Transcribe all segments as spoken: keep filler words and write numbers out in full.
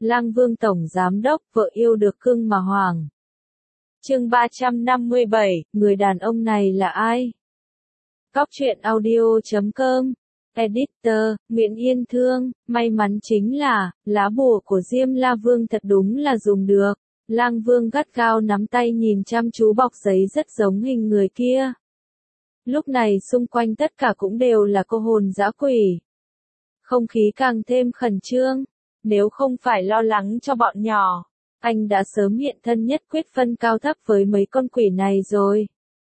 Lang Vương Tổng Giám Đốc, vợ yêu được cưng mà hoàng. Chương ba trăm năm mươi bảy, người đàn ông này là ai? Cóc truyện audio chấm com. Editor, Nguyễn Yên Thương, may mắn chính là, lá bùa của Diêm La Vương thật đúng là dùng được. Lang Vương gắt gao nắm tay nhìn chăm chú bọc giấy rất giống hình người kia. Lúc này xung quanh tất cả cũng đều là cô hồn dã quỷ. Không khí càng thêm khẩn trương. Nếu không phải lo lắng cho bọn nhỏ, anh đã sớm hiện thân nhất quyết phân cao thấp với mấy con quỷ này rồi.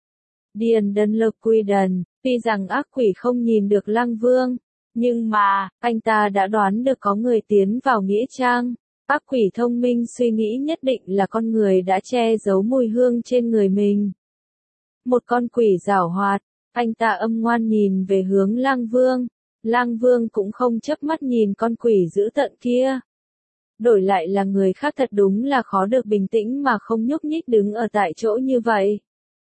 Điền Đần Lực Quy Đần, tuy rằng ác quỷ không nhìn được Lang Vương, nhưng mà, anh ta đã đoán được có người tiến vào nghĩa trang. Ác quỷ thông minh suy nghĩ nhất định là con người đã che giấu mùi hương trên người mình. Một con quỷ giảo hoạt, anh ta âm ngoan nhìn về hướng Lang Vương. Lang Vương cũng không chớp mắt nhìn con quỷ dữ tợn kia. Đổi lại là người khác thật đúng là khó được bình tĩnh mà không nhúc nhích đứng ở tại chỗ như vậy.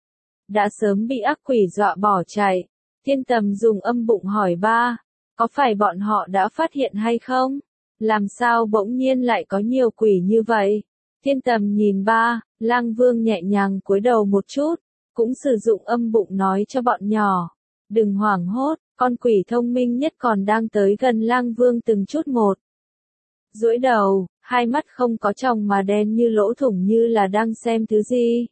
Đã sớm bị ác quỷ dọa bỏ chạy. Thiên Tầm dùng âm bụng hỏi ba, có phải bọn họ đã phát hiện hay không? Làm sao bỗng nhiên lại có nhiều quỷ như vậy? Thiên Tầm nhìn ba, Lang Vương nhẹ nhàng cúi đầu một chút, cũng sử dụng âm bụng nói cho bọn nhỏ. Đừng hoảng hốt, con quỷ thông minh nhất còn đang tới gần Lang Vương từng chút một. Duỗi đầu, hai mắt không có tròng mà đen như lỗ thủng như là đang xem thứ gì.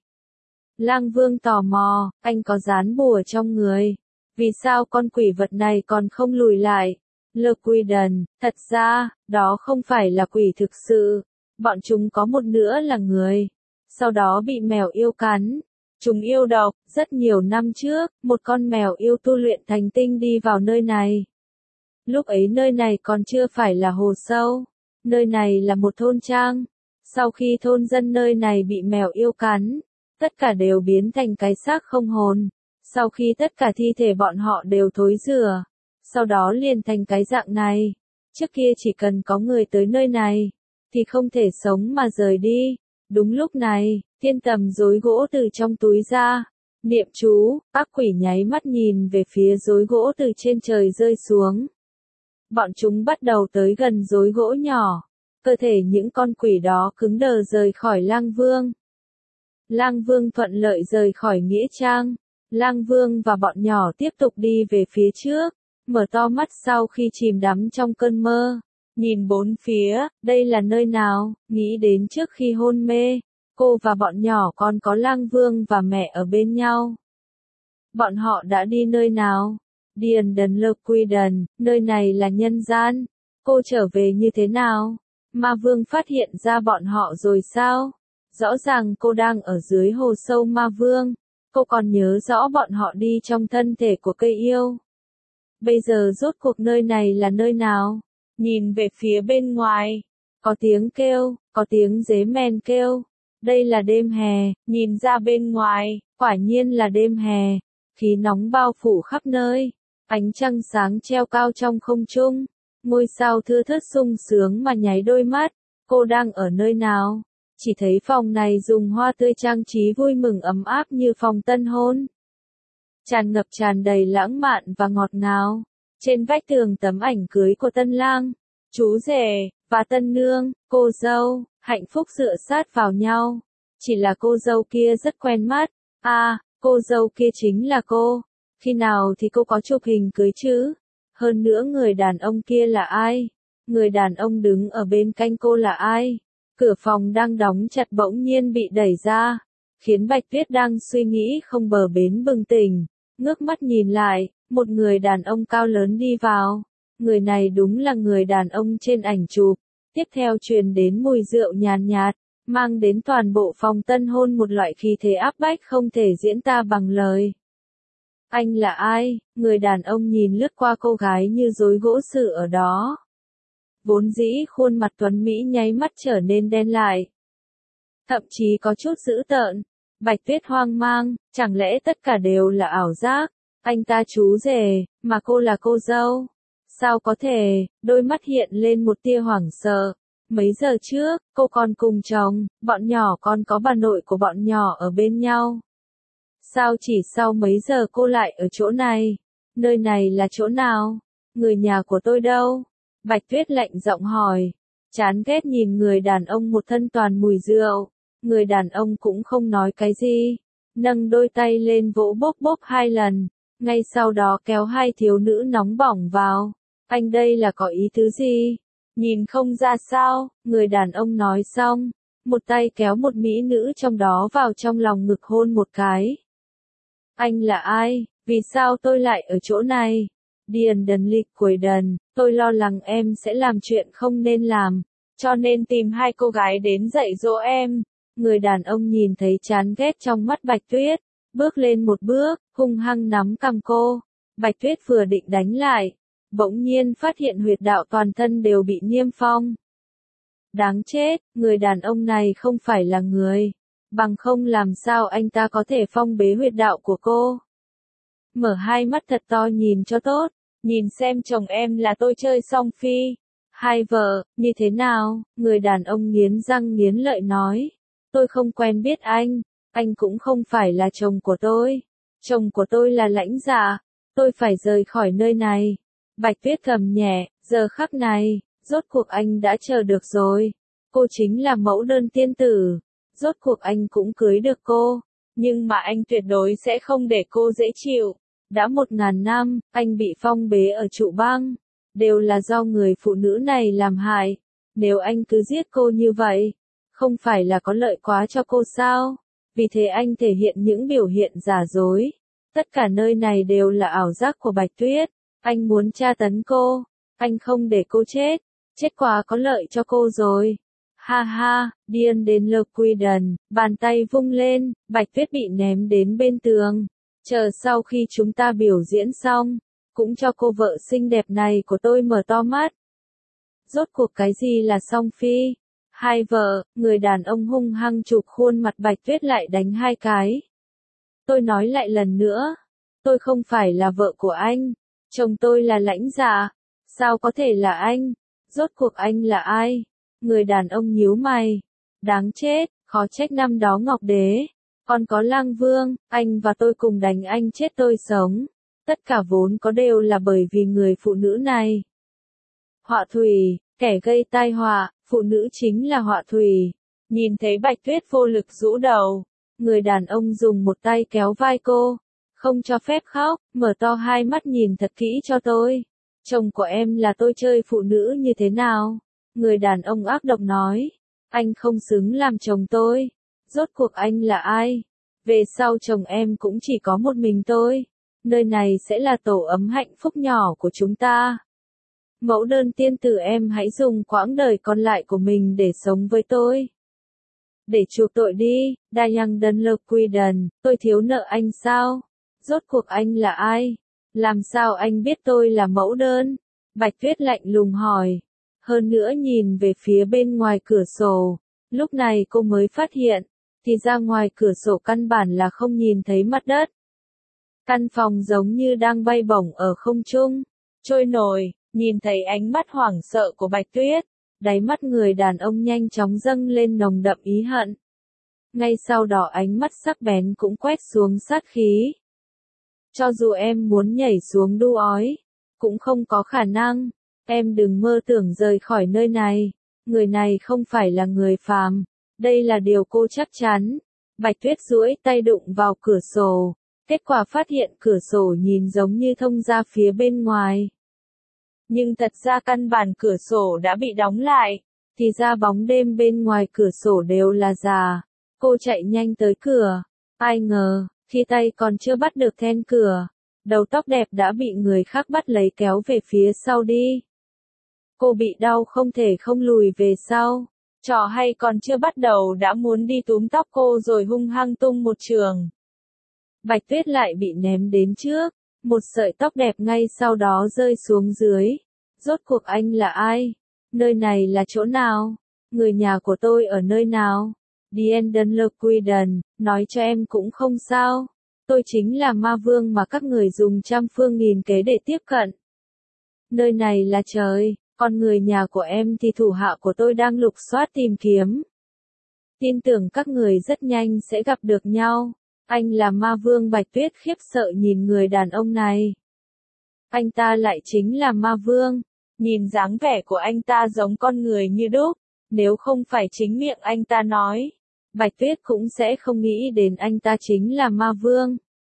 Lang Vương tò mò, anh có dán bùa trong người. Vì sao con quỷ vật này còn không lùi lại? Lơ Quy Đần, thật ra, đó không phải là quỷ thực sự. Bọn chúng có một nữa là người. Sau đó bị mèo yêu cắn. Chúng yêu độc, rất nhiều năm trước, một con mèo yêu tu luyện thành tinh đi vào nơi này. Lúc ấy nơi này còn chưa phải là hồ sâu. Nơi này là một thôn trang. Sau khi thôn dân nơi này bị mèo yêu cắn, tất cả đều biến thành cái xác không hồn. Sau khi tất cả thi thể bọn họ đều thối rữa, sau đó liền thành cái dạng này. Trước kia chỉ cần có người tới nơi này, thì không thể sống mà rời đi. Đúng lúc này, Thiên Tầm rối gỗ từ trong túi ra. Niệm chú, ác quỷ nháy mắt nhìn về phía rối gỗ từ trên trời rơi xuống. Bọn chúng bắt đầu tới gần rối gỗ nhỏ. Cơ thể những con quỷ đó cứng đờ rời khỏi Lang Vương. Lang Vương thuận lợi rời khỏi nghĩa trang. Lang Vương và bọn nhỏ tiếp tục đi về phía trước, mở to mắt sau khi chìm đắm trong cơn mơ. Nhìn bốn phía, đây là nơi nào, nghĩ đến trước khi hôn mê, cô và bọn nhỏ còn có Lang Vương và mẹ ở bên nhau. Bọn họ đã đi nơi nào? Điền Đần Lực Quy Đần, nơi này là nhân gian. Cô trở về như thế nào? Ma Vương phát hiện ra bọn họ rồi sao? Rõ ràng cô đang ở dưới hồ sâu Ma Vương. Cô còn nhớ rõ bọn họ đi trong thân thể của cây yêu. Bây giờ rốt cuộc nơi này là nơi nào? Nhìn về phía bên ngoài. Có tiếng kêu, có tiếng dế mèn kêu. Đây là đêm hè, nhìn ra bên ngoài, quả nhiên là đêm hè. Khí nóng bao phủ khắp nơi. Ánh trăng sáng treo cao trong không trung. Ngôi sao thưa thớt sung sướng mà nháy đôi mắt. Cô đang ở nơi nào? Chỉ thấy phòng này dùng hoa tươi trang trí vui mừng ấm áp như phòng tân hôn. Tràn ngập tràn đầy lãng mạn và ngọt ngào. Trên vách tường tấm ảnh cưới của tân lang, chú rể, và tân nương, cô dâu, hạnh phúc dựa sát vào nhau. Chỉ là cô dâu kia rất quen mắt. À, cô dâu kia chính là cô. Khi nào thì cô có chụp hình cưới chứ? Hơn nữa người đàn ông kia là ai? Người đàn ông đứng ở bên cạnh cô là ai? Cửa phòng đang đóng chặt bỗng nhiên bị đẩy ra, khiến Bạch Tuyết đang suy nghĩ không bờ bến bừng tỉnh, ngước mắt nhìn lại, một người đàn ông cao lớn đi vào. Người này đúng là người đàn ông trên ảnh chụp. Tiếp theo truyền đến mùi rượu nhàn nhạt, mang đến toàn bộ phòng tân hôn một loại khí thế áp bách không thể diễn tả bằng lời. Anh là ai? Người đàn ông nhìn lướt qua cô gái như rối gỗ sự ở đó. Vốn dĩ khuôn mặt tuấn Mỹ nháy mắt trở nên đen lại. Thậm chí có chút dữ tợn. Bạch Tuyết hoang mang, chẳng lẽ tất cả đều là ảo giác? Anh ta chú rể, mà cô là cô dâu. Sao có thể? Đôi mắt hiện lên một tia hoảng sợ. Mấy giờ trước, cô còn cùng chồng, bọn nhỏ còn có bà nội của bọn nhỏ ở bên nhau. Sao chỉ sau mấy giờ cô lại ở chỗ này? Nơi này là chỗ nào? Người nhà của tôi đâu? Bạch Tuyết lạnh giọng hỏi. Chán ghét nhìn người đàn ông một thân toàn mùi rượu. Người đàn ông cũng không nói cái gì. Nâng đôi tay lên vỗ bốp bốp hai lần. Ngay sau đó kéo hai thiếu nữ nóng bỏng vào. Anh đây là có ý tứ gì? Nhìn không ra sao? Người đàn ông nói xong. Một tay kéo một mỹ nữ trong đó vào trong lòng ngực hôn một cái. Anh là ai? Vì sao tôi lại ở chỗ này? Điền đần lịch quầy đần, tôi lo lắng em sẽ làm chuyện không nên làm, cho nên tìm hai cô gái đến dạy dỗ em. Người đàn ông nhìn thấy chán ghét trong mắt Bạch Tuyết, bước lên một bước, hung hăng nắm cằm cô. Bạch Tuyết vừa định đánh lại, bỗng nhiên phát hiện huyệt đạo toàn thân đều bị niêm phong. Đáng chết, người đàn ông này không phải là người, bằng không làm sao anh ta có thể phong bế huyệt đạo của cô. Mở hai mắt thật to nhìn cho tốt, nhìn xem chồng em là tôi chơi song phi. Hai vợ, như thế nào? Người đàn ông nghiến răng nghiến lợi nói. Tôi không quen biết anh, anh cũng không phải là chồng của tôi. Chồng của tôi là Lãnh Dạ, tôi phải rời khỏi nơi này. Bạch Tuyết gầm nhẹ, giờ khắc này, rốt cuộc anh đã chờ được rồi. Cô chính là mẫu đơn tiên tử. Rốt cuộc anh cũng cưới được cô. Nhưng mà anh tuyệt đối sẽ không để cô dễ chịu. Đã một ngàn năm, anh bị phong bế ở trụ băng. Đều là do người phụ nữ này làm hại. Nếu anh cứ giết cô như vậy, không phải là có lợi quá cho cô sao? Vì thế anh thể hiện những biểu hiện giả dối. Tất cả nơi này đều là ảo giác của Bạch Tuyết. Anh muốn tra tấn cô. Anh không để cô chết. Chết quá có lợi cho cô rồi. Ha ha, điên đến lơ quy đần, bàn tay vung lên, Bạch Tuyết bị ném đến bên tường. Chờ sau khi chúng ta biểu diễn xong, cũng cho cô vợ xinh đẹp này của tôi mở to mắt. Rốt cuộc cái gì là song phi? Hai vợ, người đàn ông hung hăng chụp khuôn mặt Bạch Tuyết lại đánh hai cái. Tôi nói lại lần nữa, tôi không phải là vợ của anh, chồng tôi là Lãnh Dạ, sao có thể là anh? Rốt cuộc anh là ai? Người đàn ông nhíu mày. Đáng chết, khó trách năm đó Ngọc Đế. Còn có Lang Vương, anh và tôi cùng đánh anh chết tôi sống. Tất cả vốn có đều là bởi vì người phụ nữ này. Họa thủy, kẻ gây tai họa, phụ nữ chính là họa thủy. Nhìn thấy Bạch Tuyết vô lực rũ đầu. Người đàn ông dùng một tay kéo vai cô. Không cho phép khóc, mở to hai mắt nhìn thật kỹ cho tôi. Chồng của em là tôi chơi phụ nữ như thế nào? Người đàn ông ác độc nói. Anh không xứng làm chồng tôi. Rốt cuộc anh là ai? Về sau chồng em cũng chỉ có một mình tôi. Nơi này sẽ là tổ ấm hạnh phúc nhỏ của chúng ta. Mẫu đơn tiên tử em hãy dùng quãng đời còn lại của mình để sống với tôi. Để chuộc tội đi, Dayang Đơn Lơ Quy Đần, tôi thiếu nợ anh sao? Rốt cuộc anh là ai? Làm sao anh biết tôi là mẫu đơn? Bạch Tuyết lạnh lùng hỏi. Hơn nữa nhìn về phía bên ngoài cửa sổ. Lúc này cô mới phát hiện, thì ra ngoài cửa sổ căn bản là không nhìn thấy mặt đất. Căn phòng giống như đang bay bổng ở không trung, trôi nổi, nhìn thấy ánh mắt hoảng sợ của Bạch Tuyết. Đáy mắt người đàn ông nhanh chóng dâng lên nồng đậm ý hận. Ngay sau đó ánh mắt sắc bén cũng quét xuống sát khí. Cho dù em muốn nhảy xuống đu ói, cũng không có khả năng. Em đừng mơ tưởng rời khỏi nơi này. Người này không phải là người phàm. Đây là điều cô chắc chắn. Bạch Tuyết duỗi tay đụng vào cửa sổ. Kết quả phát hiện cửa sổ nhìn giống như thông ra phía bên ngoài. Nhưng thật ra căn bản cửa sổ đã bị đóng lại. Thì ra bóng đêm bên ngoài cửa sổ đều là giả. Cô chạy nhanh tới cửa. Ai ngờ, khi tay còn chưa bắt được then cửa, đầu tóc đẹp đã bị người khác bắt lấy kéo về phía sau đi. Cô bị đau không thể không lùi về sau. Trò hay còn chưa bắt đầu đã muốn đi túm tóc cô rồi hung hăng tung một trường. Bạch Tuyết lại bị ném đến trước. Một sợi tóc đẹp ngay sau đó rơi xuống dưới. Rốt cuộc anh là ai? Nơi này là chỗ nào? Người nhà của tôi ở nơi nào? Dien Đơn Lơ Quy Đần, nói cho em cũng không sao. Tôi chính là ma vương mà các người dùng trăm phương nghìn kế để tiếp cận. Nơi này là trời, còn người nhà của em thì thủ hạ của tôi đang lục soát tìm kiếm. Tin tưởng các người rất nhanh sẽ gặp được nhau. Anh là ma vương. Bạch Tuyết khiếp sợ nhìn người đàn ông này. Anh ta lại chính là ma vương. Nhìn dáng vẻ của anh ta giống con người như đúc, nếu không phải chính miệng anh ta nói, Bạch Tuyết cũng sẽ không nghĩ đến anh ta chính là ma vương.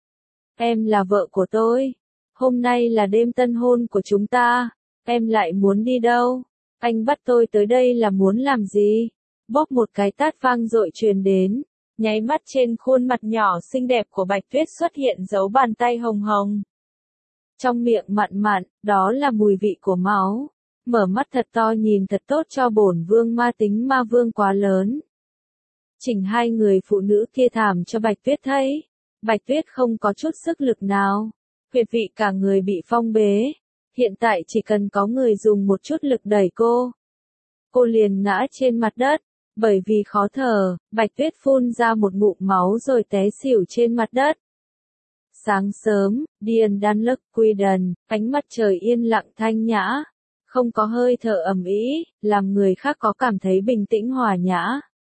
Em là vợ của tôi. Hôm nay là đêm tân hôn của chúng ta. Em lại muốn đi đâu? Anh bắt tôi tới đây là muốn làm gì? Bóp một cái tát vang dội truyền đến. Nháy mắt trên khuôn mặt nhỏ xinh đẹp của Bạch Tuyết xuất hiện dấu bàn tay hồng hồng. Trong miệng mặn mặn, đó là mùi vị của máu. Mở mắt thật to nhìn thật tốt cho bổn vương, ma tính ma vương quá lớn. Chỉnh hai người phụ nữ kia thảm cho Bạch Tuyết thấy. Bạch Tuyết không có chút sức lực nào. Huyệt vị cả người bị phong bế. Hiện tại chỉ cần có người dùng một chút lực đẩy cô. Cô liền ngã trên mặt đất. Bởi vì khó thở, Bạch Tuyết phun ra một ngụm máu rồi té xỉu trên mặt đất. Sáng sớm, Điền Đan Lức Quy Đần, ánh mặt trời yên lặng thanh nhã. Không có hơi thở ầm ĩ, làm người khác có cảm thấy bình tĩnh hòa nhã.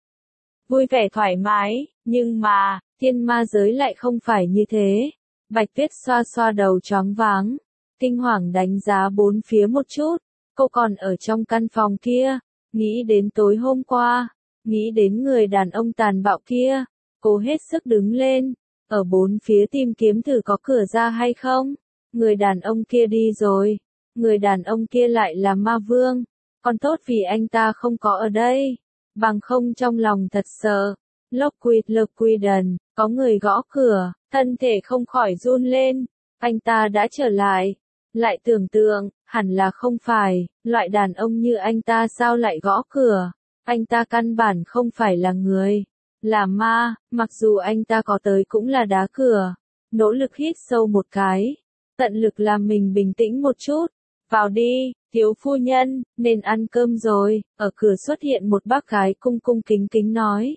Vui vẻ thoải mái, nhưng mà, thiên ma giới lại không phải như thế. Bạch Tuyết xoa xoa đầu choáng váng, kinh hoàng đánh giá bốn phía một chút. Cô còn ở trong căn phòng kia, nghĩ đến tối hôm qua, nghĩ đến người đàn ông tàn bạo kia. Cô hết sức đứng lên, ở bốn phía tìm kiếm thử có cửa ra hay không. Người đàn ông kia đi rồi. Người đàn ông kia lại là ma vương. Còn tốt vì anh ta không có ở đây. Bằng không trong lòng thật sợ. Lockwood Lockwood, có người gõ cửa, thân thể không khỏi run lên. Anh ta đã trở lại. Lại tưởng tượng, hẳn là không phải, loại đàn ông như anh ta sao lại gõ cửa. Anh ta căn bản không phải là người. Là ma, mặc dù anh ta có tới cũng là đá cửa. Nỗ lực hít sâu một cái. Tận lực làm mình bình tĩnh một chút. Vào đi, thiếu phu nhân, nên ăn cơm rồi. Ở cửa xuất hiện một bác gái cung cung kính kính nói.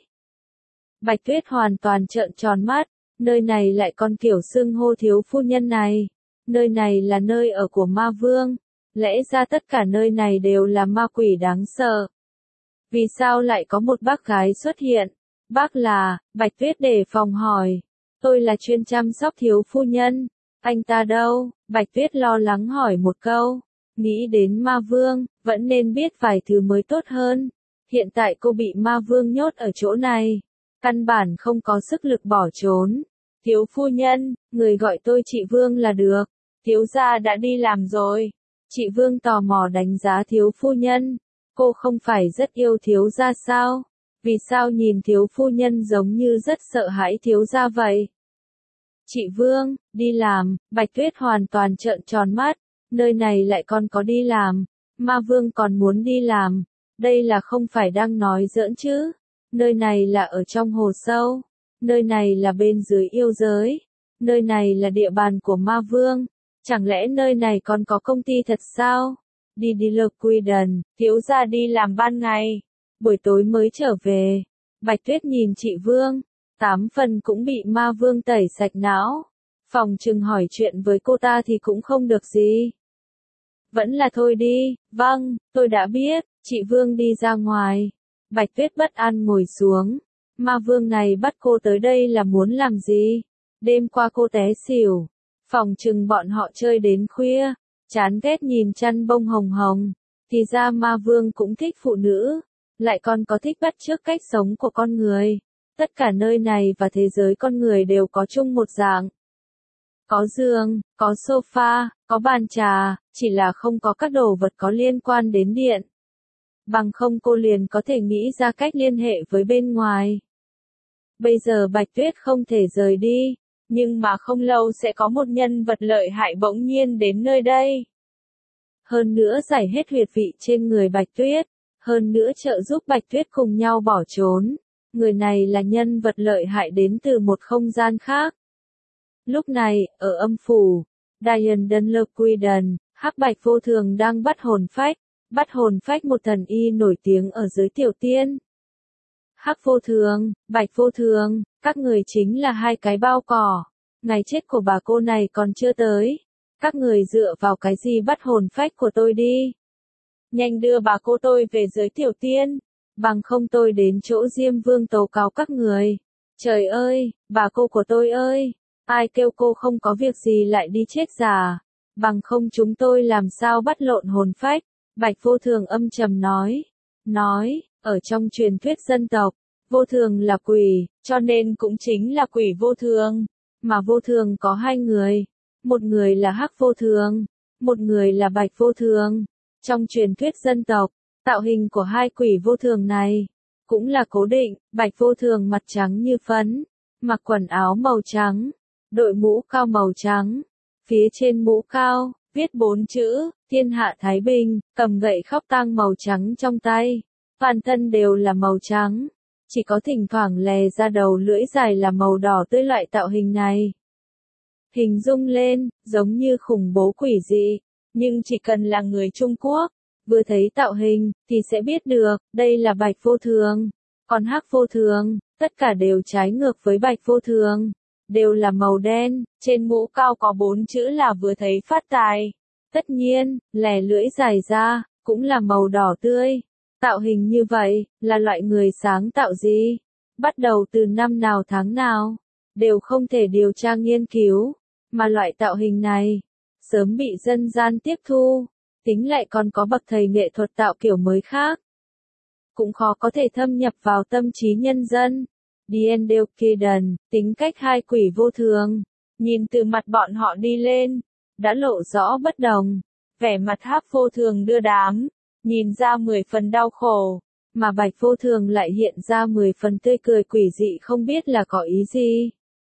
Bạch Tuyết hoàn toàn trợn tròn mắt. Nơi này lại còn kiểu xưng hô thiếu phu nhân này. Nơi này là nơi ở của ma vương. Lẽ ra tất cả nơi này đều là ma quỷ đáng sợ. Vì sao lại có một bác gái xuất hiện? Bác là, Bạch Tuyết đề phòng hỏi. Tôi là chuyên chăm sóc thiếu phu nhân. Anh ta đâu? Bạch Tuyết lo lắng hỏi một câu. Nghĩ đến ma vương, vẫn nên biết vài thứ mới tốt hơn. Hiện tại cô bị ma vương nhốt ở chỗ này. Căn bản không có sức lực bỏ trốn. Thiếu phu nhân, người gọi tôi chị Vương là được. Thiếu gia đã đi làm rồi. Chị Vương tò mò đánh giá thiếu phu nhân. Cô không phải rất yêu thiếu gia sao? Vì sao nhìn thiếu phu nhân giống như rất sợ hãi thiếu gia vậy? Chị Vương, đi làm. Bạch Tuyết hoàn toàn trợn tròn mắt. Nơi này lại còn có đi làm. Ma vương còn muốn đi làm. Đây là không phải đang nói giỡn chứ. Nơi này là ở trong hồ sâu. Nơi này là bên dưới yêu giới. Nơi này là địa bàn của ma vương. Chẳng lẽ nơi này còn có công ty thật sao? Đi đi lược quy đần, thiếu gia đi làm ban ngày. Buổi tối mới trở về. Bạch Tuyết nhìn chị Vương. Tám phần cũng bị ma vương tẩy sạch não. Phòng trừng hỏi chuyện với cô ta thì cũng không được gì. Vẫn là thôi đi. Vâng, tôi đã biết. Chị Vương đi ra ngoài. Bạch Tuyết bất an ngồi xuống. Ma vương này bắt cô tới đây là muốn làm gì? Đêm qua cô té xỉu. Phòng trừng bọn họ chơi đến khuya. Chán ghét nhìn chăn bông hồng hồng. Thì ra ma vương cũng thích phụ nữ. Lại còn có thích bắt chước cách sống của con người. Tất cả nơi này và thế giới con người đều có chung một dạng. Có giường, có sofa, có bàn trà, chỉ là không có các đồ vật có liên quan đến điện. Bằng không cô liền có thể nghĩ ra cách liên hệ với bên ngoài. Bây giờ Bạch Tuyết không thể rời đi, nhưng mà không lâu sẽ có một nhân vật lợi hại bỗng nhiên đến nơi đây. Hơn nữa giải hết huyệt vị trên người Bạch Tuyết, hơn nữa trợ giúp Bạch Tuyết cùng nhau bỏ trốn. Người này là nhân vật lợi hại đến từ một không gian khác. Lúc này, ở âm phủ, Diane Dunlop-Quiden, Hắc Bạch Vô Thường đang bắt hồn phách, bắt hồn phách một thần y nổi tiếng ở giới tiểu tiên. Hắc Vô Thường, Bạch Vô Thường, các người chính là hai cái bao cỏ. Ngày chết của bà cô này còn chưa tới. Các người dựa vào cái gì bắt hồn phách của tôi đi? Nhanh đưa bà cô tôi về giới tiểu tiên. Bằng không tôi đến chỗ Diêm Vương tố cáo các người. Trời ơi, bà cô của tôi ơi! Ai kêu cô không có việc gì lại đi chết già? bằng không chúng tôi làm sao bắt lộn hồn phách. Bạch Vô Thường âm trầm nói. Nói, ở trong truyền thuyết dân tộc, vô thường là quỷ, cho nên cũng chính là quỷ vô thường. Mà vô thường có hai người. Một người là Hắc Vô Thường, một người là Bạch Vô Thường. Trong truyền thuyết dân tộc, tạo hình của hai quỷ vô thường này cũng là cố định. Bạch Vô Thường mặt trắng như phấn, mặc quần áo màu trắng, đội mũ cao màu trắng. Phía trên mũ cao, viết bốn chữ, thiên hạ thái bình, cầm gậy khóc tang màu trắng trong tay. Toàn thân đều là màu trắng, chỉ có thỉnh thoảng lè ra đầu lưỡi dài là màu đỏ tươi. Loại tạo hình này hình dung lên, giống như khủng bố quỷ dị, nhưng chỉ cần là người Trung Quốc, vừa thấy tạo hình, thì sẽ biết được, đây là Bạch Vô Thường. Còn Hắc Vô Thường, tất cả đều trái ngược với Bạch Vô Thường, đều là màu đen, trên mũ cao có bốn chữ là vừa thấy phát tài. Tất nhiên, lè lưỡi dài ra, cũng là màu đỏ tươi. Tạo hình như vậy, là loại người sáng tạo gì? Bắt đầu từ năm nào tháng nào, đều không thể điều tra nghiên cứu, mà loại tạo hình này, sớm bị dân gian tiếp thu, tính lại còn có bậc thầy nghệ thuật tạo kiểu mới khác. Cũng khó có thể thâm nhập vào tâm trí nhân dân. Diendel Kiden, tính cách hai quỷ vô thường, nhìn từ mặt bọn họ đi lên, đã lộ rõ bất đồng. Vẻ mặt Hắc Vô Thường đưa đám, nhìn ra mười phần đau khổ, mà Bạch Vô Thường lại hiện ra mười phần tươi cười quỷ dị, không biết là có ý gì.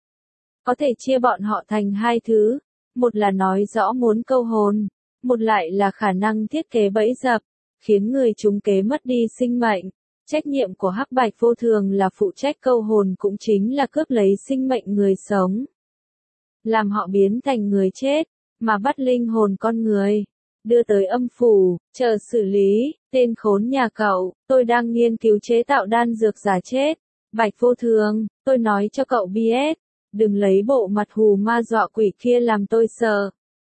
Có thể chia bọn họ thành hai thứ, một là nói rõ muốn câu hồn, một lại là khả năng thiết kế bẫy dập, khiến người trúng kế mất đi sinh mệnh. Trách nhiệm của Hắc Bạch Vô Thường là phụ trách câu hồn, cũng chính là cướp lấy sinh mệnh người sống, làm họ biến thành người chết, mà bắt linh hồn con người, đưa tới âm phủ, chờ xử lý. Tên khốn nhà cậu, tôi đang nghiên cứu chế tạo đan dược giả chết. Bạch Vô Thường, tôi nói cho cậu biết, đừng lấy bộ mặt hù ma dọa quỷ kia làm tôi sợ.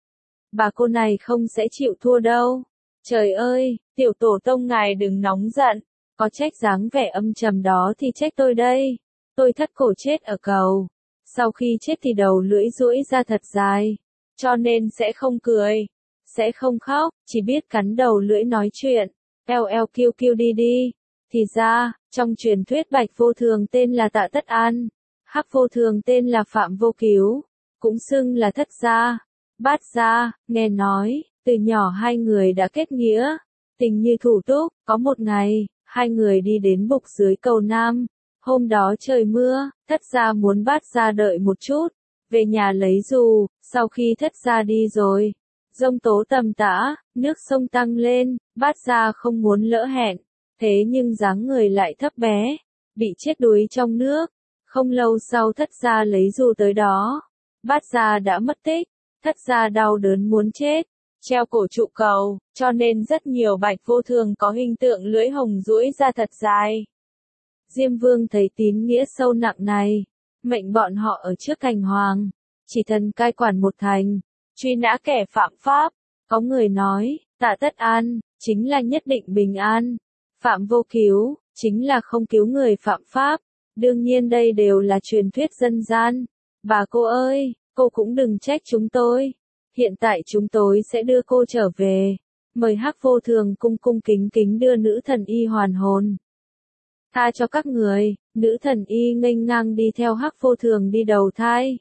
Bà cô này không sẽ chịu thua đâu. Trời ơi, tiểu tổ tông ngài đừng nóng giận, có trách dáng vẻ âm trầm đó thì trách tôi đây. Tôi thất cổ chết ở cầu, sau khi chết thì đầu lưỡi duỗi ra thật dài, cho nên sẽ không cười, sẽ không khóc, chỉ biết cắn đầu lưỡi nói chuyện. Eo eo kêu kêu đi đi. Thì ra, trong truyền thuyết Bạch Vô Thường tên là Tạ Tất An, Hắc Vô Thường tên là Phạm Vô Cứu, cũng xưng là Thất Gia, Bát Gia. Nghe nói, từ nhỏ hai người đã kết nghĩa, tình như thủ túc. Có một ngày, hai người đi đến bục dưới cầu Nam. Hôm đó trời mưa, Thất Gia muốn Bát Gia đợi một chút, về nhà lấy dù. Sau khi Thất Gia đi rồi, giông tố tầm tã, nước sông tăng lên. Bát Gia không muốn lỡ hẹn, thế nhưng dáng người lại thấp bé, bị chết đuối trong nước. Không lâu sau Thất Gia lấy dù tới đó, Bát Gia đã mất tích. Thất Gia đau đớn muốn chết, treo cổ trụ cầu, cho nên rất nhiều Bạch Vô Thường có hình tượng lưỡi hồng duỗi ra thật dài. Diêm Vương thấy tín nghĩa sâu nặng này, mệnh bọn họ ở trước thành hoàng, chỉ thần cai quản một thành, truy nã kẻ phạm pháp. Có người nói, Tạ Tất An chính là nhất định bình an, Phạm Vô Cứu chính là không cứu người phạm pháp. Đương nhiên đây đều là truyền thuyết dân gian. Bà cô ơi, cô cũng đừng trách chúng tôi. Hiện tại chúng tôi sẽ đưa cô trở về. Mời Hắc Vô Thường cung cung kính kính đưa nữ thần y hoàn hồn. Tha cho các người. Nữ thần y nghênh ngang đi theo Hắc Vô Thường đi đầu thai.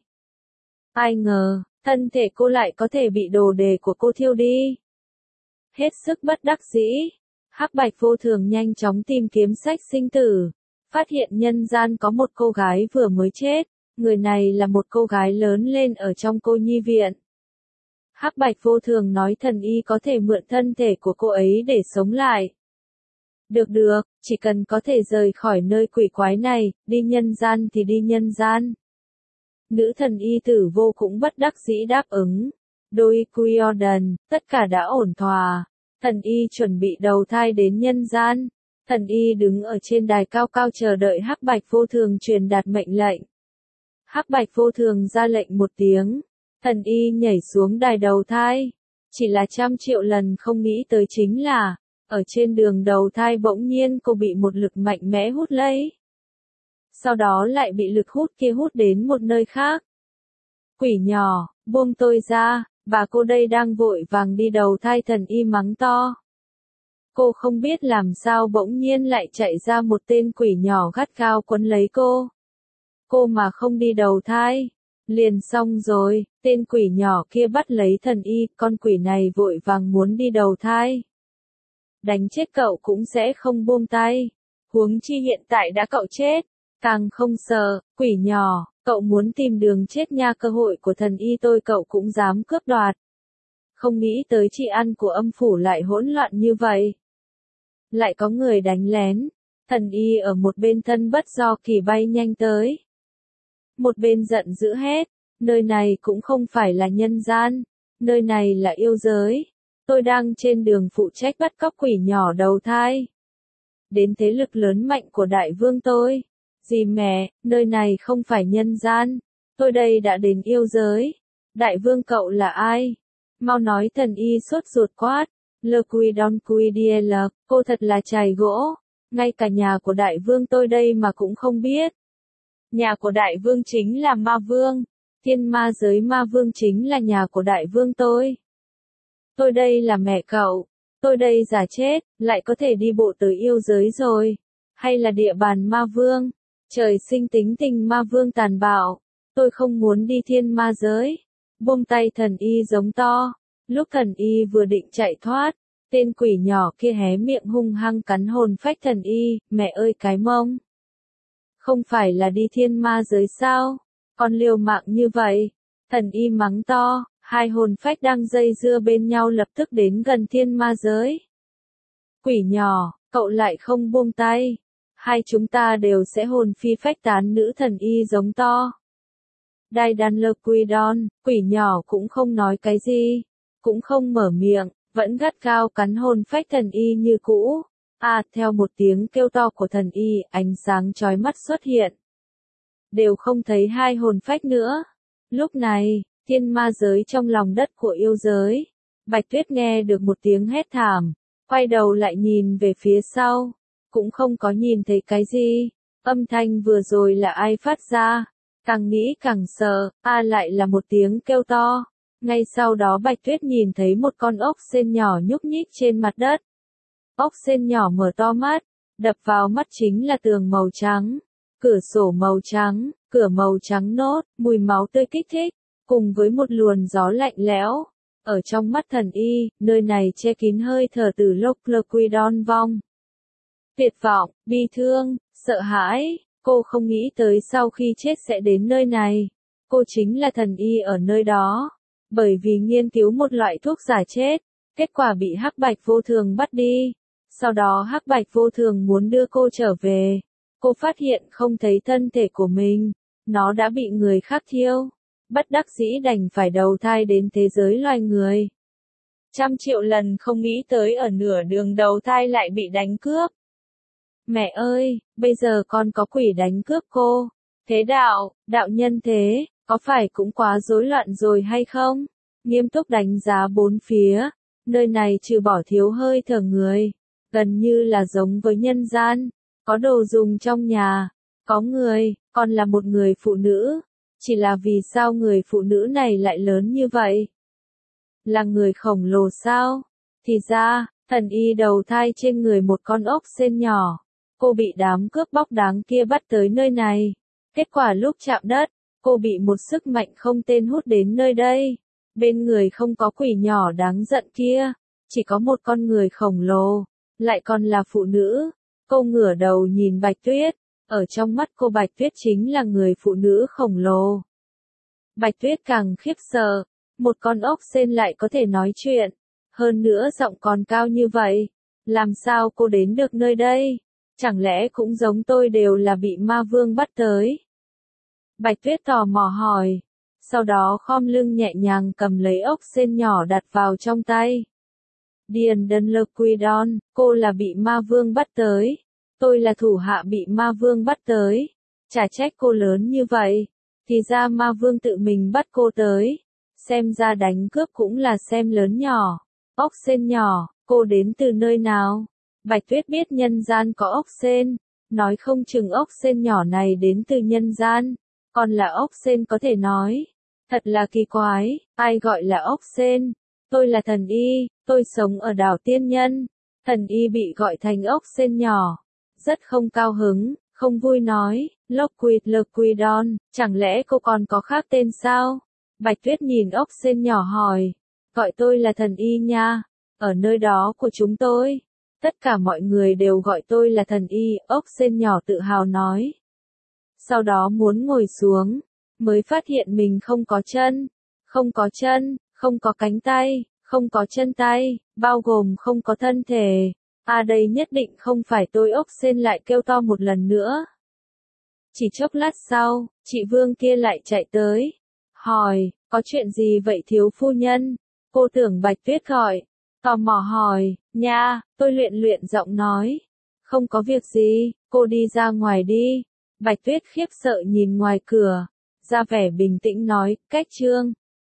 Ai ngờ, thân thể cô lại có thể bị đồ đề của cô thiêu đi. Hết sức bất đắc dĩ, Hắc Bạch Vô Thường nhanh chóng tìm kiếm sách sinh tử, phát hiện nhân gian có một cô gái vừa mới chết. Người này là một cô gái lớn lên ở trong cô nhi viện. Hắc Bạch Vô Thường nói thần y có thể mượn thân thể của cô ấy để sống lại. Được được, chỉ cần có thể rời khỏi nơi quỷ quái này, đi nhân gian thì đi nhân gian. Nữ thần y Tử Vô cũng bất đắc dĩ đáp ứng. Đôi Jordan, tất cả đã ổn thỏa. Thần y chuẩn bị đầu thai đến nhân gian. Thần y đứng ở trên đài cao cao chờ đợi Hắc Bạch Vô Thường truyền đạt mệnh lệnh. Hắc Bạch Vô Thường ra lệnh một tiếng, thần y nhảy xuống đài đầu thai. Chỉ là trăm triệu lần không nghĩ tới chính là, ở trên đường đầu thai bỗng nhiên cô bị một lực mạnh mẽ hút lấy. Sau đó lại bị lực hút kia hút đến một nơi khác. Quỷ nhỏ, buông tôi ra. Và cô đây đang vội vàng đi đầu thai, thần y mắng to. Cô không biết làm sao bỗng nhiên lại chạy ra một tên quỷ nhỏ gắt gao quấn lấy cô. Cô mà không đi đầu thai, liền xong rồi, tên quỷ nhỏ kia bắt lấy thần y, con quỷ này vội vàng muốn đi đầu thai. Đánh chết cậu cũng sẽ không buông tay, huống chi hiện tại đã cậu chết, càng không sợ, quỷ nhỏ, cậu muốn tìm đường chết nha, cơ hội của thần y tôi cậu cũng dám cướp đoạt. Không nghĩ tới chị ăn của âm phủ lại hỗn loạn như vậy. Lại có người đánh lén, thần y ở một bên thân bất do kỳ bay nhanh tới. Một bên giận dữ hét, nơi này cũng không phải là nhân gian, nơi này là yêu giới. Tôi đang trên đường phụ trách bắt cóc quỷ nhỏ đầu thai. Đến thế lực lớn mạnh của đại vương tôi. Dì mẹ, nơi này không phải nhân gian, tôi đây đã đến yêu giới. Đại vương cậu là ai? Mau nói, thần y sốt ruột quát. Le Quy Don Quy Diel, cô thật là chài gỗ, ngay cả nhà của đại vương tôi đây mà cũng không biết. Nhà của đại vương chính là ma vương, thiên ma giới ma vương chính là nhà của đại vương tôi. Tôi đây là mẹ cậu, tôi đây già chết, lại có thể đi bộ tới yêu giới rồi, hay là địa bàn ma vương, trời sinh tính tình ma vương tàn bạo, tôi không muốn đi thiên ma giới. Buông tay, thần y giống to. Lúc thần y vừa định chạy thoát, tên quỷ nhỏ kia hé miệng hung hăng cắn hồn phách thần y, mẹ ơi cái mông. Không phải là đi thiên ma giới sao? Còn liều mạng như vậy. Thần y mắng to, hai hồn phách đang dây dưa bên nhau lập tức đến gần thiên ma giới. Quỷ nhỏ, cậu lại không buông tay. Hai chúng ta đều sẽ hồn phi phách tán, nữ thần y giống to. Đai đan lơ quy đon, quỷ nhỏ cũng không nói cái gì. Cũng không mở miệng, vẫn gắt gao cắn hồn phách thần y như cũ. À, theo một tiếng kêu to của thần y, ánh sáng chói mắt xuất hiện. Đều không thấy hai hồn phách nữa. Lúc này, thiên ma giới trong lòng đất của yêu giới. Bạch Tuyết nghe được một tiếng hét thảm, quay đầu lại nhìn về phía sau. Cũng không có nhìn thấy cái gì. Âm thanh vừa rồi là ai phát ra? Càng nghĩ càng sợ, à lại là một tiếng kêu to. Ngay sau đó Bạch Tuyết nhìn thấy một con ốc sên nhỏ nhúc nhích trên mặt đất. Ốc sên nhỏ mở to mắt, đập vào mắt chính là tường màu trắng, cửa sổ màu trắng, cửa màu trắng nốt, mùi máu tươi kích thích, cùng với một luồn gió lạnh lẽo. Ở trong mắt thần y, nơi này che kín hơi thở từ lốc lơ quy đon vong. Tuyệt vọng, bi thương, sợ hãi, cô không nghĩ tới sau khi chết sẽ đến nơi này. Cô chính là thần y ở nơi đó. Bởi vì nghiên cứu một loại thuốc giả chết, kết quả bị Hắc Bạch Vô Thường bắt đi. Sau đó Hắc Bạch Vô Thường muốn đưa cô trở về. Cô phát hiện không thấy thân thể của mình, nó đã bị người khác thiêu. Bất đắc dĩ đành phải đầu thai đến thế giới loài người. Trăm triệu lần không nghĩ tới ở nửa đường đầu thai lại bị đánh cướp. Mẹ ơi, bây giờ con có quỷ đánh cướp cô. Thế đạo, đạo nhân thế. Có phải cũng quá rối loạn rồi hay không? Nghiêm túc đánh giá bốn phía, nơi này trừ bỏ thiếu hơi thở người, gần như là giống với nhân gian, có đồ dùng trong nhà, có người, còn là một người phụ nữ, chỉ là vì sao người phụ nữ này lại lớn như vậy? Là người khổng lồ sao? Thì ra, thần y đầu thai trên người một con ốc sên nhỏ, cô bị đám cướp bóc đáng kia bắt tới nơi này, kết quả lúc chạm đất, cô bị một sức mạnh không tên hút đến nơi đây. Bên người không có quỷ nhỏ đáng giận kia, chỉ có một con người khổng lồ, lại còn là phụ nữ. Cô ngửa đầu nhìn Bạch Tuyết, ở trong mắt cô Bạch Tuyết chính là người phụ nữ khổng lồ. Bạch Tuyết càng khiếp sợ, một con ốc sên lại có thể nói chuyện, hơn nữa giọng còn cao như vậy. Làm sao cô đến được nơi đây? Chẳng lẽ cũng giống tôi đều là bị ma vương bắt tới? Bạch Tuyết tò mò hỏi, sau đó khom lưng nhẹ nhàng cầm lấy ốc sên nhỏ đặt vào trong tay. Điền Đơn Lơ Quy Đon, cô là bị ma vương bắt tới. Tôi là thủ hạ bị ma vương bắt tới. Chả trách cô lớn như vậy. Thì ra ma vương tự mình bắt cô tới. Xem ra đánh cướp cũng là xem lớn nhỏ. Ốc sên nhỏ, cô đến từ nơi nào? Bạch Tuyết biết nhân gian có ốc sên. Nói không chừng ốc sên nhỏ này đến từ nhân gian. Còn là ốc sên có thể nói. Thật là kỳ quái, ai gọi là ốc sên? Tôi là thần y, tôi sống ở đảo Tiên Nhân. Thần y bị gọi thành ốc sên nhỏ. Rất không cao hứng, không vui nói, Lockwood Lockwoodon, chẳng lẽ cô còn có khác tên sao? Bạch Tuyết nhìn ốc sên nhỏ hỏi, gọi tôi là thần y nha, ở nơi đó của chúng tôi. Tất cả mọi người đều gọi tôi là thần y, ốc sên nhỏ tự hào nói. Sau đó muốn ngồi xuống, mới phát hiện mình không có chân, không có chân, không có cánh tay, không có chân tay, bao gồm không có thân thể. À đây nhất định không phải tôi, ốc sên lại kêu to một lần nữa. Chỉ chốc lát sau, chị Vương kia lại chạy tới, hỏi, có chuyện gì vậy thiếu phu nhân? Cô tưởng Bạch Tuyết gọi, tò mò hỏi, nha, tôi luyện luyện giọng nói. Không có việc gì, cô đi ra ngoài đi. Bạch Tuyết khiếp sợ nhìn ngoài cửa, ra vẻ bình tĩnh nói, cách Trương.